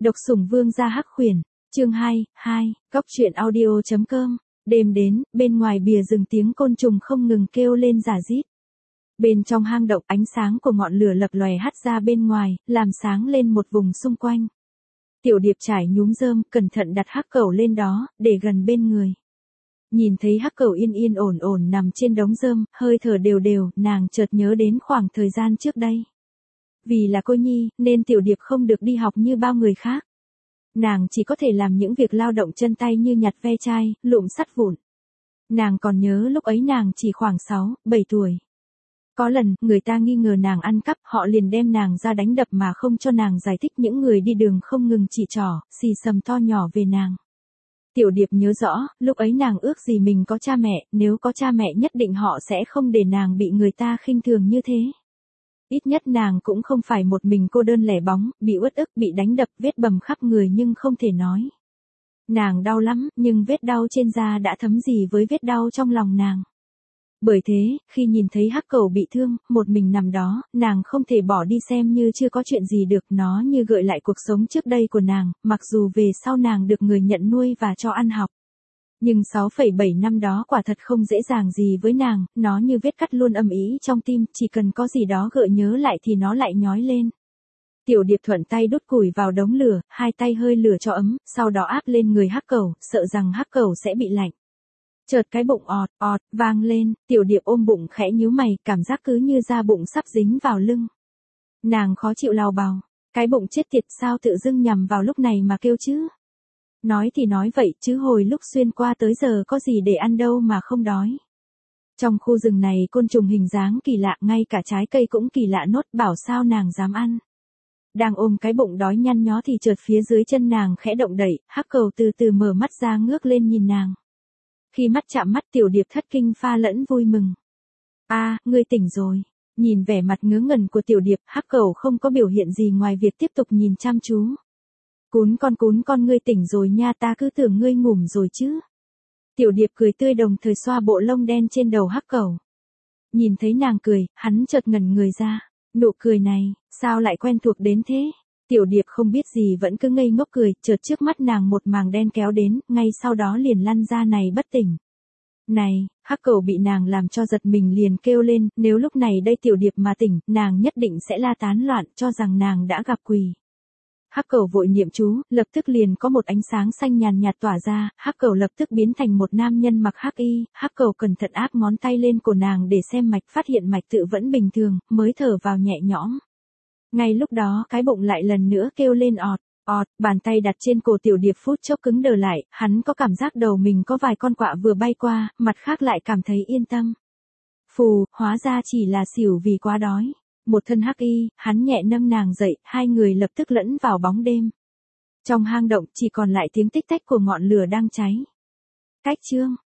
Độc Sủng Vương gia hắc khuyển, chương 2, Góc truyện audio.com. Đêm đến, bên ngoài bìa rừng tiếng côn trùng không ngừng kêu lên rả rít. Bên trong hang động ánh sáng của ngọn lửa lập lòe hắt ra bên ngoài, làm sáng lên một vùng xung quanh. Tiểu Điệp trải nhúm rơm, cẩn thận đặt hắc cẩu lên đó, để gần bên người. Nhìn thấy hắc cẩu yên yên ổn ổn nằm trên đống rơm, hơi thở đều đều, nàng chợt nhớ đến khoảng thời gian trước đây. Vì là cô nhi, nên Tiểu Điệp không được đi học như bao người khác. Nàng chỉ có thể làm những việc lao động chân tay như nhặt ve chai, lụm sắt vụn. Nàng còn nhớ lúc ấy nàng chỉ khoảng 6-7 tuổi. Có lần, người ta nghi ngờ nàng ăn cắp, họ liền đem nàng ra đánh đập mà không cho nàng giải thích, những người đi đường không ngừng chỉ trỏ, xì xầm to nhỏ về nàng. Tiểu Điệp nhớ rõ, lúc ấy nàng ước gì mình có cha mẹ, nếu có cha mẹ nhất định họ sẽ không để nàng bị người ta khinh thường như thế. Ít nhất nàng cũng không phải một mình cô đơn lẻ bóng, bị uất ức, bị đánh đập, vết bầm khắp người nhưng không thể nói. Nàng đau lắm, nhưng vết đau trên da đã thấm gì với vết đau trong lòng nàng. Bởi thế, khi nhìn thấy hắc cẩu bị thương, một mình nằm đó, nàng không thể bỏ đi xem như chưa có chuyện gì được, nó như gợi lại cuộc sống trước đây của nàng, mặc dù về sau nàng được người nhận nuôi và cho ăn học. Nhưng 6,7 năm đó quả thật không dễ dàng gì với nàng, nó như vết cắt luôn âm ỉ trong tim, chỉ cần có gì đó gợi nhớ lại thì nó lại nhói lên. Tiểu Điệp thuận tay đốt củi vào đống lửa, hai tay hơi lửa cho ấm, sau đó áp lên người hắc cẩu, sợ rằng hắc cẩu sẽ bị lạnh. Chợt cái bụng ọt ọt vang lên, Tiểu Điệp ôm bụng khẽ nhíu mày, cảm giác cứ như da bụng sắp dính vào lưng. Nàng khó chịu lào bào, cái bụng chết tiệt sao tự dưng nhằm vào lúc này mà kêu chứ? Nói thì nói vậy chứ hồi lúc xuyên qua tới giờ có gì để ăn đâu mà không đói. Trong khu rừng này côn trùng hình dáng kỳ lạ, ngay cả trái cây cũng kỳ lạ nốt, bảo sao nàng dám ăn. Đang ôm cái bụng đói nhăn nhó thì chợt phía dưới chân nàng khẽ động đẩy, hắc cẩu từ từ mở mắt ra ngước lên nhìn nàng. Khi mắt chạm mắt Tiểu Điệp thất kinh pha lẫn vui mừng. À, ngươi tỉnh rồi. Nhìn vẻ mặt ngớ ngẩn của Tiểu Điệp, hắc cẩu không có biểu hiện gì ngoài việc tiếp tục nhìn chăm chú. Cún con ngươi tỉnh rồi nha, ta cứ tưởng ngươi ngủm rồi chứ. Tiểu Điệp cười tươi đồng thời xoa bộ lông đen trên đầu hắc cẩu. Nhìn thấy nàng cười, hắn chợt ngẩn người ra. Nụ cười này, sao lại quen thuộc đến thế? Tiểu Điệp không biết gì vẫn cứ ngây ngốc cười, chợt trước mắt nàng một màng đen kéo đến, ngay sau đó liền lăn ra này bất tỉnh. Này, hắc cẩu bị nàng làm cho giật mình liền kêu lên, nếu lúc này đây Tiểu Điệp mà tỉnh, nàng nhất định sẽ la tán loạn, cho rằng nàng đã gặp quỷ. Hắc cẩu vội niệm chú, lập tức liền có một ánh sáng xanh nhàn nhạt tỏa ra, hắc cẩu lập tức biến thành một nam nhân mặc hắc y, hắc cẩu cẩn thận áp ngón tay lên cổ nàng để xem mạch, phát hiện mạch tự vẫn bình thường, mới thở vào nhẹ nhõm. Ngay lúc đó cái bụng lại lần nữa kêu lên ọt, ọt, bàn tay đặt trên cổ Tiểu Điệp phút chốc cứng đờ lại, hắn có cảm giác đầu mình có vài con quạ vừa bay qua, mặt khác lại cảm thấy yên tâm. Phù, hóa ra chỉ là xỉu vì quá đói. Một thân hắc y, hắn nhẹ nâng nàng dậy, hai người lập tức lẫn vào bóng đêm. Trong hang động chỉ còn lại tiếng tích tách của ngọn lửa đang cháy. Cách chương.